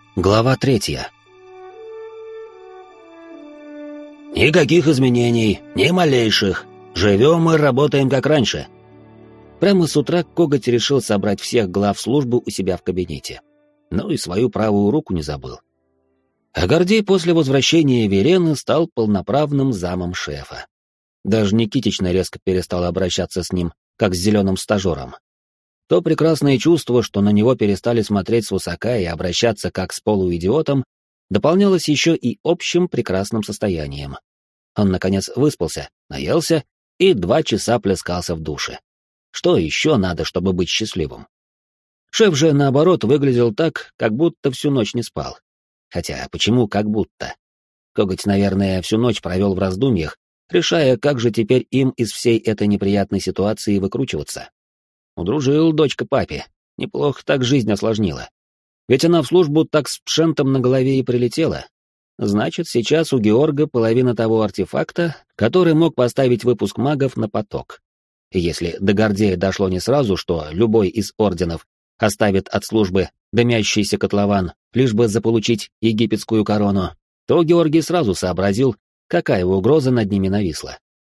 Глава 3. Никаких изменений, ни малейших. Живем и работаем как раньше. Прямо с утра Коготь решил собрать всех глав службы у себя в кабинете. Ну и свою правую руку не забыл. А Гордей после возвращения Верены стал полноправным замом шефа. Даже Никитична резко перестала обращаться с ним, как с зеленым стажером. То прекрасное чувство, что на него перестали смотреть свысока и обращаться как с полуидиотом, дополнялось еще и общим прекрасным состоянием. Он, наконец, выспался, наелся и 2 часа плескался в душе. Что еще надо, чтобы быть счастливым? Шеф же, наоборот, выглядел так, как будто всю ночь не спал. Хотя, почему как будто? Коготь, наверное, всю ночь провел в раздумьях, решая, как же теперь им из всей этой неприятной ситуации выкручиваться. Удружил дочка папе, неплохо так жизнь осложнила. Ведь она в службу так с пшентом на голове и прилетела. Значит, сейчас у Георга половина того артефакта, который мог поставить выпуск магов на поток. И если до Гордея дошло не сразу, что любой из орденов оставит от службы дымящийся котлован, лишь бы заполучить египетскую корону, то Георгий сразу сообразил, какая угроза над ними нависла.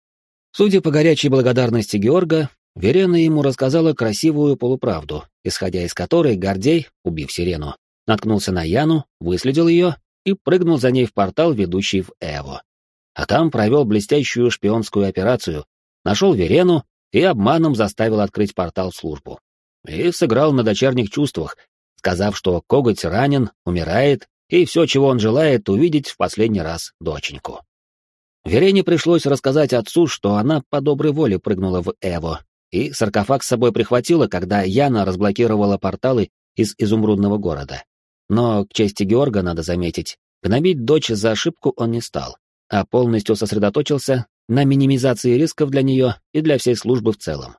Судя по горячей благодарности Георга, Верена ему рассказала красивую полуправду, исходя из которой Гордей, убив Сирену, наткнулся на Яну, выследил ее и прыгнул за ней в портал, ведущий в Эво. А там провел блестящую шпионскую операцию, нашел Верену и обманом заставил открыть портал в службу. И сыграл на дочерних чувствах, сказав, что Коготь ранен, умирает, и все, чего он желает, увидеть в последний раз доченьку. Верене пришлось рассказать отцу, что она по доброй воле прыгнула в Эво, и саркофаг с собой прихватила, когда Яна разблокировала порталы из изумрудного города. Но, к чести Георга, надо заметить, гнобить дочь за ошибку он не стал, а полностью сосредоточился на минимизации рисков для нее и для всей службы в целом.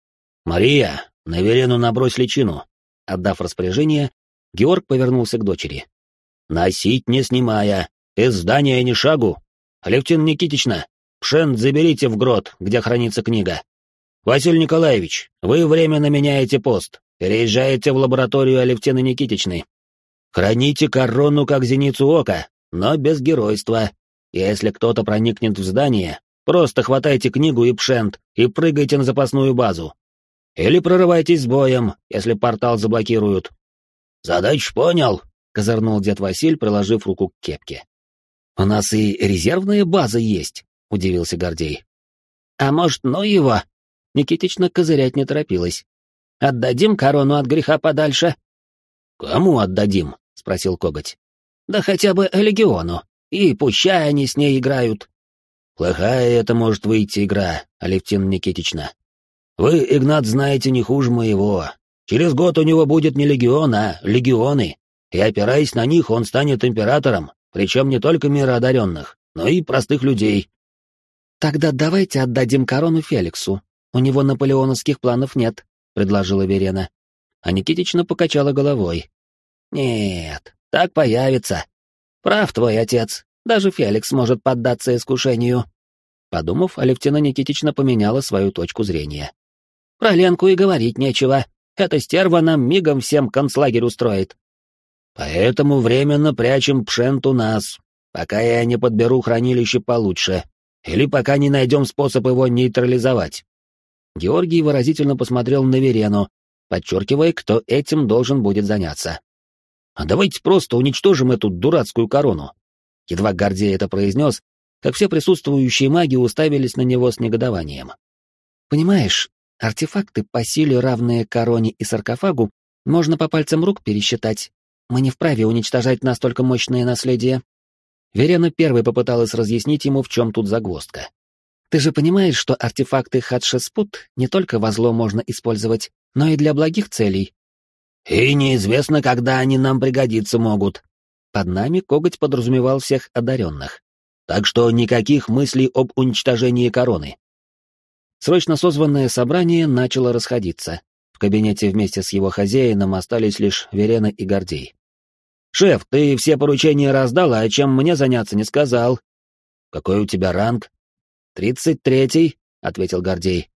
«Мария, на Верену набрось личину». Отдав распоряжение, Георг повернулся к дочери. «Носить не снимая, из здания ни шагу. Алевтина Никитична, пшент заберите в грот, где хранится книга. Василий Николаевич, вы временно меняете пост, переезжаете в лабораторию Алевтины Никитичны. Храните корону как зеницу ока, но без геройства. Если кто-то проникнет в здание, просто хватайте книгу и пшент и прыгайте на запасную базу. Или прорывайтесь с боем, если портал заблокируют». «Задачу понял», — козырнул дед Василь, приложив руку к кепке. «У нас и резервная база есть», — удивился Гордей. «А может, ну его?» Никитична козырять не торопилась. «Отдадим корону от греха подальше?» «Кому отдадим?» — спросил Коготь. «Да хотя бы легиону, и пущай они с ней играют». «Плохая это может выйти игра, Алевтина Никитична. Вы, Игнат, знаете не хуже моего. Через год у него будет не легион, а легионы, и, опираясь на них, он станет императором, причем не только мира одаренных, но и простых людей». «Тогда давайте отдадим корону Феликсу. У него наполеоновских планов нет», — предложила Верена. А Никитична покачала головой. «Нет, так появится. Прав твой отец, даже Феликс может поддаться искушению». Подумав, Алевтина Никитична поменяла свою точку зрения. «Про Ленку и говорить нечего. Эта стерва нам мигом всем концлагерь устроит». «Поэтому временно прячем пшент у нас, пока я не подберу хранилище получше, или пока не найдем способ его нейтрализовать». Георгий выразительно посмотрел на Верену, подчеркивая, кто этим должен будет заняться. «А давайте просто уничтожим эту дурацкую корону». Едва Гордей это произнес, как все присутствующие маги уставились на него с негодованием. «Понимаешь, артефакты по силе, равные короне и саркофагу, можно по пальцам рук пересчитать. Мы не вправе уничтожать настолько мощное наследие». Верена первой попыталась разъяснить ему, в чем тут загвоздка. «Ты же понимаешь, что артефакты Хатшеспут не только во зло можно использовать, но и для благих целей». «И неизвестно, когда они нам пригодиться могут». Под нами Коготь подразумевал всех одаренных. «Так что никаких мыслей об уничтожении короны». Срочно созванное собрание начало расходиться. В кабинете вместе с его хозяином остались лишь Верена и Гордей. «Шеф, ты все поручения раздал, а чем мне заняться не сказал». «Какой у тебя ранг?» 33-й», — ответил Гордей.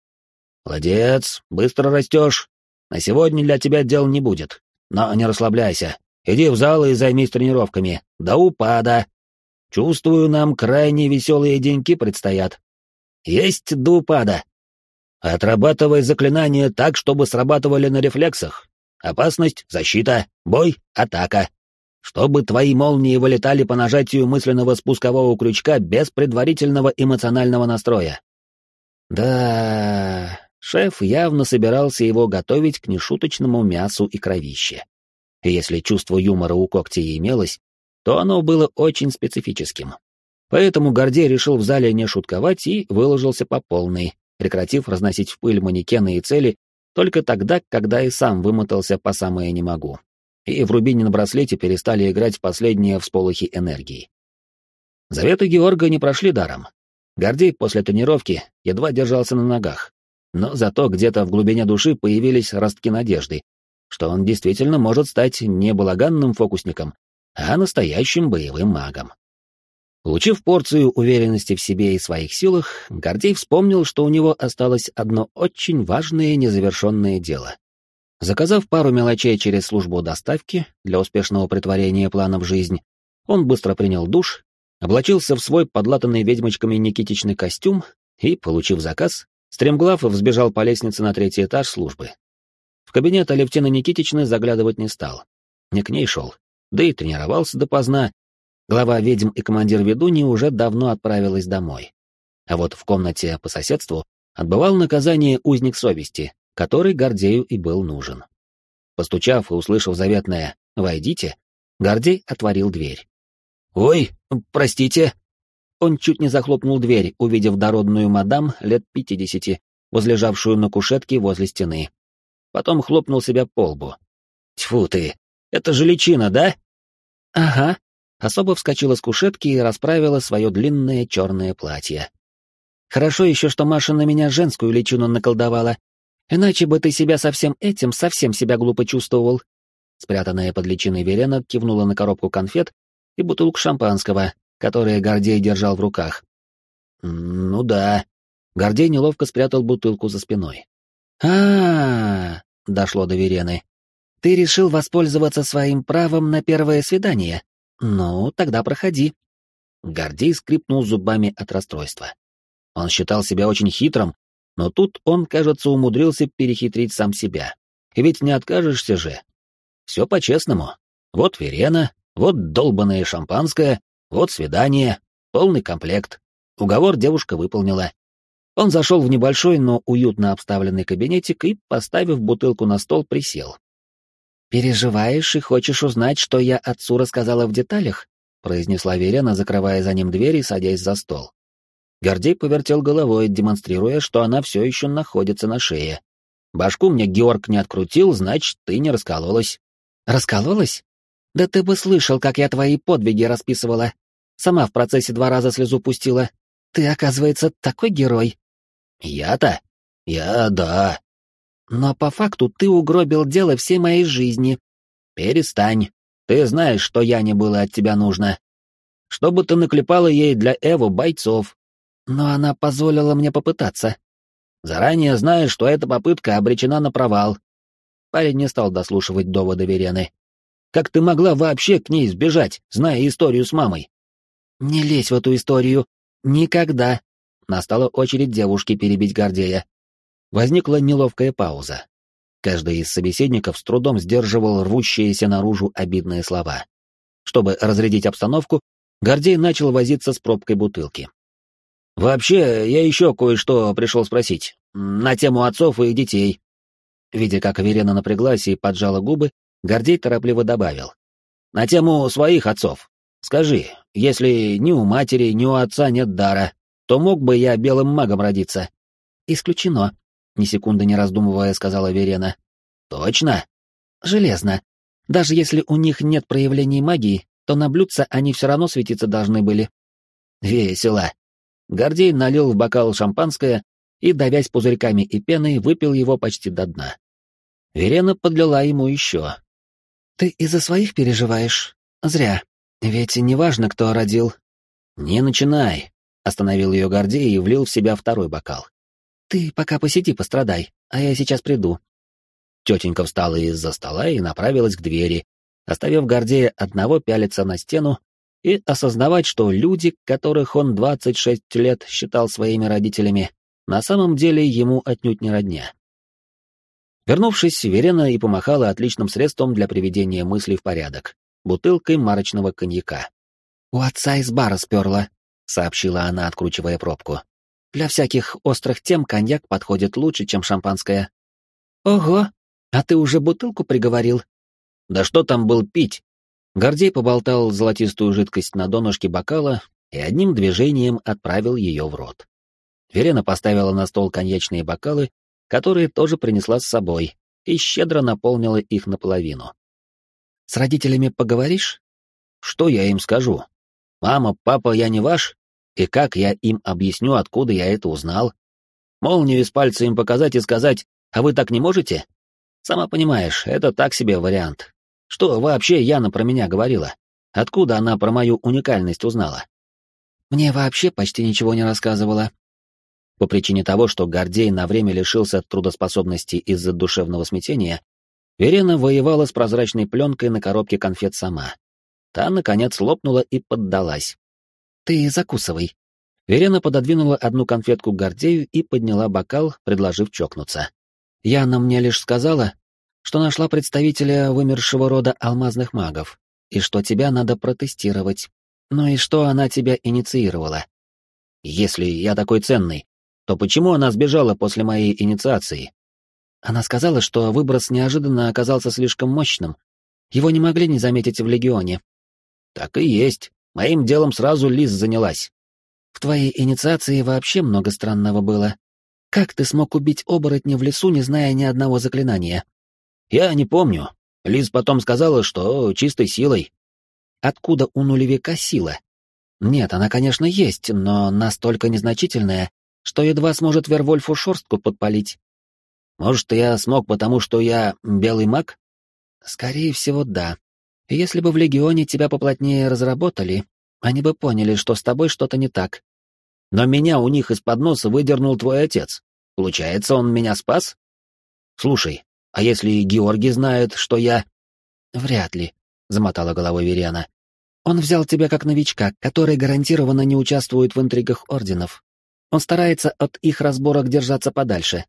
«Молодец, быстро растешь. На сегодня для тебя дел не будет. Но не расслабляйся. Иди в зал и займись тренировками. До упада. Чувствую, нам крайне веселые деньки предстоят. Есть до упада. Отрабатывай заклинания так, чтобы срабатывали на рефлексах. Опасность — защита, бой — атака. Чтобы твои молнии вылетали по нажатию мысленного спускового крючка без предварительного эмоционального настроя. Да, шеф явно собирался его готовить к нешуточному мясу и кровище. И если чувство юмора у Когтя и имелось, то оно было очень специфическим. Поэтому Гордей решил в зале не шутковать и выложился по полной, прекратив разносить в пыль манекены и цели только тогда, когда и сам вымотался по самое не могу. И в рубине на браслете перестали играть последние всполохи энергии. Заветы Георга не прошли даром. Гордей после тренировки едва держался на ногах, но зато где-то в глубине души появились ростки надежды, что он действительно может стать не балаганным фокусником, а настоящим боевым магом. Получив порцию уверенности в себе и своих силах, Гордей вспомнил, что у него осталось одно очень важное незавершенное дело. Заказав пару мелочей через службу доставки для успешного претворения плана в жизнь, он быстро принял душ, облачился в свой подлатанный ведьмочками Никитичный костюм и, получив заказ, стремглав взбежал по лестнице на 3-й этаж службы. В кабинет Алевтины Никитичны заглядывать не стал. Не к ней шел, да и тренировался допоздна. Глава ведьм и командир ведуньи уже давно отправилась домой. А вот в комнате по соседству отбывал наказание узник совести, который Гордею и был нужен. Постучав и услышав заветное «Войдите», Гордей отворил дверь. «Ой, простите!» Он чуть не захлопнул дверь, увидев дородную мадам лет 50, возлежавшую на кушетке возле стены. Потом хлопнул себя по лбу. «Тьфу ты! Это же личина, да?» «Ага». Особо вскочила с кушетки и расправила свое длинное черное платье. «Хорошо еще, что Маша на меня женскую личину наколдовала. Иначе бы ты себя со всем этим совсем себя глупо чувствовал». Спрятанная под личиной Верена кивнула на коробку конфет и бутылку шампанского, которые Гордей держал в руках. «Ну да». Гордей неловко спрятал бутылку за спиной. Дошло до Верены. «Ты решил воспользоваться своим правом на первое свидание? Ну, тогда проходи». Гордей скрипнул зубами от расстройства. Он считал себя очень хитрым, но тут он, кажется, умудрился перехитрить сам себя. И ведь не откажешься же. Все по-честному. Вот Верена, вот долбанное шампанское, вот свидание, полный комплект. Уговор девушка выполнила. Он зашел в небольшой, но уютно обставленный кабинетик и, поставив бутылку на стол, присел. «Переживаешь и хочешь узнать, что я отцу рассказала в деталях?» — произнесла Верена, закрывая за ним дверь и садясь за стол. Гордей повертел головой, демонстрируя, что она все еще находится на шее. «Башку мне Георг не открутил, значит, ты не раскололась». «Раскололась? Да ты бы слышал, как я твои подвиги расписывала. Сама в процессе 2 раза слезу пустила. Ты, оказывается, такой герой». «Я-то? Да. Но по факту ты угробил дело всей моей жизни. Перестань. Ты знаешь, что Яне было от тебя нужно. Чтобы ты наклепала ей для Эвы бойцов. Но она позволила мне попытаться. Заранее знаешь, что эта попытка обречена на провал». Парень не стал дослушивать доводы Верены. «Как ты могла вообще к ней сбежать, зная историю с мамой?» «Не лезь в эту историю. Никогда». Настала очередь девушки перебить Гордея. Возникла неловкая пауза. Каждый из собеседников с трудом сдерживал рвущиеся наружу обидные слова. Чтобы разрядить обстановку, Гордей начал возиться с пробкой бутылки. «Вообще, я еще кое-что пришел спросить. На тему отцов и детей». Видя, как Верена напряглась и поджала губы, Гордей торопливо добавил. «На тему своих отцов. Скажи, если ни у матери, ни у отца нет дара, то мог бы я белым магом родиться?» «Исключено», — ни секунды не раздумывая сказала Верена. «Точно?» «Железно. Даже если у них нет проявлений магии, то на блюдце они все равно светиться должны были». «Весело». Гордей налил в бокал шампанское и, давясь пузырьками и пеной, выпил его почти до дна. Верена подлила ему еще. «Ты из-за своих переживаешь? Зря. Ведь неважно, кто родил». «Не начинай», — остановил ее Гордей и влил в себя второй бокал. «Ты пока посиди, пострадай, а я сейчас приду». Тетенька встала из-за стола и направилась к двери, оставив Гордея одного пялиться на стену и осознавать, что люди, которых он 26 лет считал своими родителями, на самом деле ему отнюдь не родня. Вернувшись, Верена и помахала отличным средством для приведения мыслей в порядок — бутылкой марочного коньяка. «У отца из бара сперла», — сообщила она, откручивая пробку. «Для всяких острых тем коньяк подходит лучше, чем шампанское». «Ого, а ты уже бутылку приговорил?» «Да что там был пить?» Гордей поболтал золотистую жидкость на донышке бокала и одним движением отправил ее в рот. Верена поставила на стол коньячные бокалы, которые тоже принесла с собой, и щедро наполнила их наполовину. «С родителями поговоришь?» «Что я им скажу? Мама, папа, я не ваш? И как я им объясню, откуда я это узнал? Молнию из пальца им показать и сказать, а вы так не можете? Сама понимаешь, это так себе вариант. Что вообще Яна про меня говорила? Откуда она про мою уникальность узнала?» «Мне вообще почти ничего не рассказывала». По причине того, что Гордей на время лишился трудоспособности из-за душевного смятения, Верена воевала с прозрачной пленкой на коробке конфет сама. Та, наконец, лопнула и поддалась. «Ты закусывай». Верена пододвинула одну конфетку Гордею и подняла бокал, предложив чокнуться. «Яна мне лишь сказала, что нашла представителя вымершего рода алмазных магов, и что тебя надо протестировать. Ну и что она тебя инициировала. Если я такой ценный, то почему она сбежала после моей инициации? Она сказала, что выброс неожиданно оказался слишком мощным. Его не могли не заметить в Легионе». «Так и есть. Моим делом сразу Лиз занялась». «В твоей инициации вообще много странного было. Как ты смог убить оборотня в лесу, не зная ни одного заклинания?» «Я не помню. Лиз потом сказала, что чистой силой». «Откуда у нулевика сила?» «Нет, она, конечно, есть, но настолько незначительная, что едва сможет Вервольфу шерстку подпалить». «Может, я смог, потому что я белый маг?» «Скорее всего, да. Если бы в Легионе тебя поплотнее разработали, они бы поняли, что с тобой что-то не так». «Но меня у них из-под носа выдернул твой отец. Получается, он меня спас?» «Слушай, а если Георгий знает, что я...» «Вряд ли», — замотала головой Верена. «Он взял тебя как новичка, который гарантированно не участвует в интригах орденов. Он старается от их разборок держаться подальше».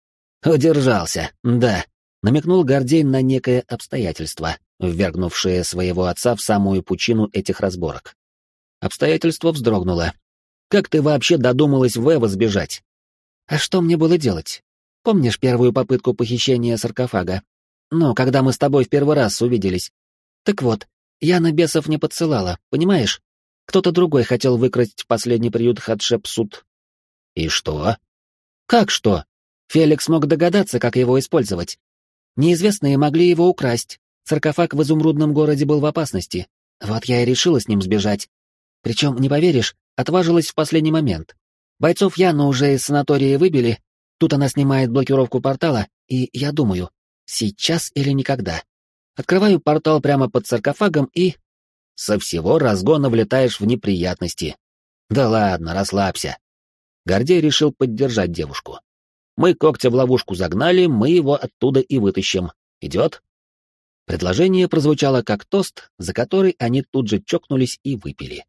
«Удержался, да», — намекнул Гордей на некое обстоятельство, ввергнувшее своего отца в самую пучину этих разборок. Обстоятельство вздрогнуло. «Как ты вообще додумалась в Эво сбежать?» «А что мне было делать? Помнишь первую попытку похищения саркофага? Ну, когда мы с тобой в первый раз увиделись. Так вот, я на бесов не подсылала, понимаешь? Кто-то другой хотел выкрасть последний приют Хатшепсут». «И что?» «Как что? Феликс мог догадаться, как его использовать. Неизвестные могли его украсть. Саркофаг в изумрудном городе был в опасности. Вот я и решила с ним сбежать. Причем, не поверишь, отважилась в последний момент. Бойцов Яну уже из санатория выбили, тут она снимает блокировку портала, и я думаю, сейчас или никогда. Открываю портал прямо под саркофагом и... Со всего разгона влетаешь в неприятности. Да ладно, расслабься. Гордей решил поддержать девушку. Мы когтя в ловушку загнали, мы его оттуда и вытащим. Идет? Предложение прозвучало как тост, за который они тут же чокнулись и выпили.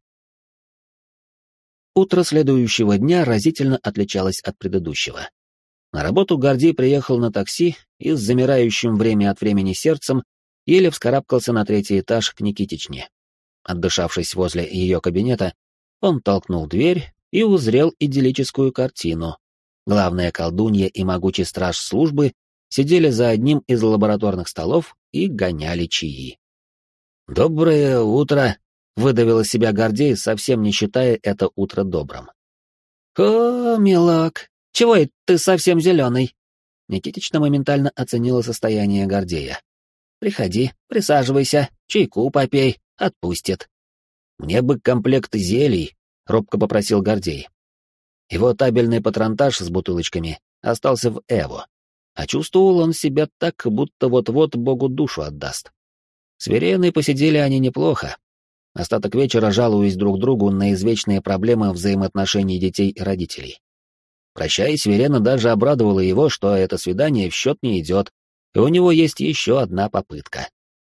Утро следующего дня разительно отличалось от предыдущего. На работу Гордей приехал на такси и с замирающим время от времени сердцем еле вскарабкался на 3-й этаж к Никитичне. Отдышавшись возле ее кабинета, он толкнул дверь и узрел идиллическую картину. Главная колдунья и могучий страж службы сидели за одним из лабораторных столов и гоняли чаи. «Доброе утро!» — выдавил из себя Гордей, совсем не считая это утро добрым. «О, милок, чего это ты совсем зеленый?» Никитична моментально оценила состояние Гордея. «Приходи, присаживайся, чайку попей, отпустит». «Мне бы комплект зелий», — робко попросил Гордей. Его табельный патронтаж с бутылочками остался в Эво, а чувствовал он себя так, будто вот-вот Богу душу отдаст. С Вереной посидели они неплохо. Остаток вечера жалуясь друг другу на извечные проблемы взаимоотношений детей и родителей. Прощаясь, Верена даже обрадовала его, что это свидание в счет не идет, и у него есть еще одна попытка.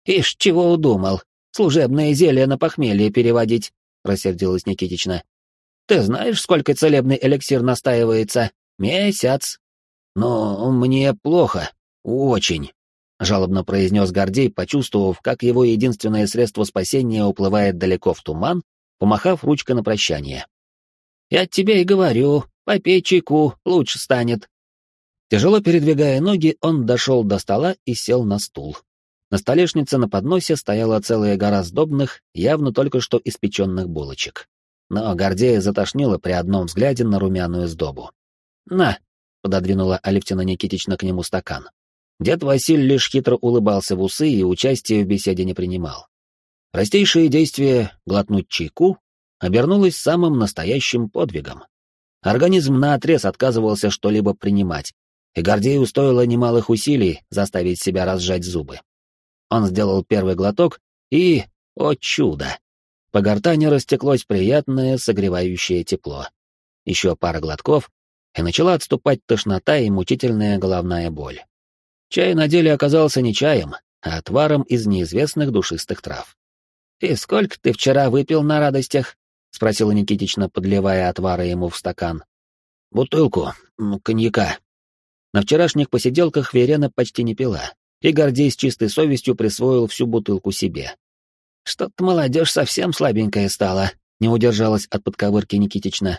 «Ишь, чего удумал? Служебное зелье на похмелье переводить», — рассердилась Никитична. «Ты знаешь, сколько целебный эликсир настаивается? Месяц». «Но мне плохо. Очень», — жалобно произнес Гордей, почувствовав, как его единственное средство спасения уплывает далеко в туман, помахав ручкой на прощание. «Я тебе и говорю, попей чайку, лучше станет». Тяжело передвигая ноги, он дошел до стола и сел на стул. На столешнице на подносе стояла целая гора сдобных, явно только что испеченных булочек. Но Гордея затошнило при одном взгляде на румяную сдобу. «На!» — пододвинула Алевтина Никитична к нему стакан. Дед Василь лишь хитро улыбался в усы и участия в беседе не принимал. Простейшее действие — глотнуть чайку — обернулось самым настоящим подвигом. Организм наотрез отказывался что-либо принимать, и Гордею стоило немалых усилий заставить себя разжать зубы. Он сделал первый глоток и... О чудо! По гортани растеклось приятное согревающее тепло. Еще пара глотков, и начала отступать тошнота и мучительная головная боль. Чай на деле оказался не чаем, а отваром из неизвестных душистых трав. «И сколько ты вчера выпил на радостях?» — спросила Никитична, подливая отвара ему в стакан. «Бутылку коньяка». На вчерашних посиделках Верена почти не пила, и Гордей с чистой совестью присвоил всю бутылку себе. «Что-то молодежь совсем слабенькая стала», — не удержалась от подковырки Никитична.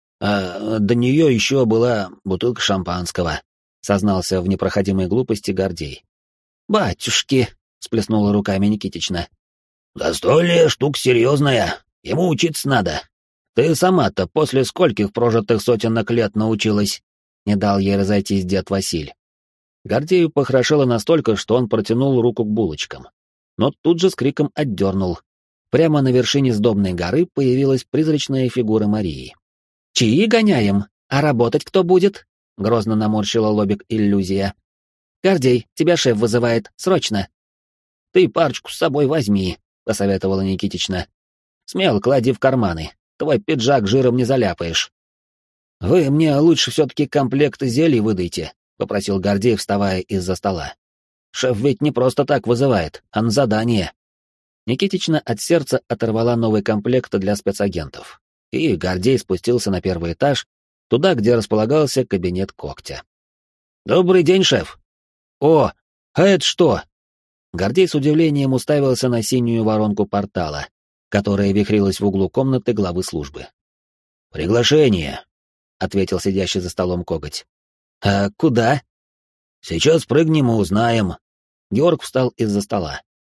«А до нее еще была бутылка шампанского», — сознался в непроходимой глупости Гордей. «Батюшки!» — сплеснула руками Никитична. «Застолье штука серьезная, ему учиться надо. Ты сама-то после скольких прожитых сотенок лет научилась?» — не дал ей разойтись дед Василь. Гордею похорошело настолько, что он протянул руку к булочкам. Но тут же с криком отдернул. Прямо на вершине сдобной горы появилась призрачная фигура Марии. «Чаи гоняем, а работать кто будет?» — грозно наморщила лобик иллюзия. «Гордей, тебя шеф вызывает, срочно!» «Ты парочку с собой возьми», — посоветовала Никитична. «Смело клади в карманы, твой пиджак жиром не заляпаешь». «Вы мне лучше все-таки комплект зелий выдайте», — попросил Гордей, вставая из-за стола. «Шеф ведь не просто так вызывает, а на задание». Никитична от сердца оторвала новый комплект для спецагентов, и Гордей спустился на первый этаж, туда, где располагался кабинет Когтя. «Добрый день, шеф!» «О, а это что?» Гордей с удивлением уставился на синюю воронку портала, которая вихрилась в углу комнаты главы службы. «Приглашение», — ответил сидящий за столом Коготь. «А куда?» «Сейчас прыгнем и узнаем». Георг встал из-за стола.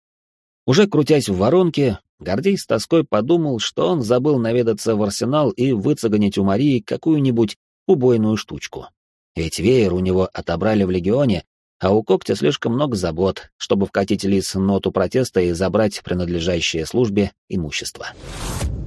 Уже крутясь в воронке, Гордей с тоской подумал, что он забыл наведаться в арсенал и выцеганить у Марии какую-нибудь убойную штучку. Ведь веер у него отобрали в легионе, а у Когтя слишком много забот, чтобы вкатить лис ноту протеста и забрать принадлежащее службе имущество.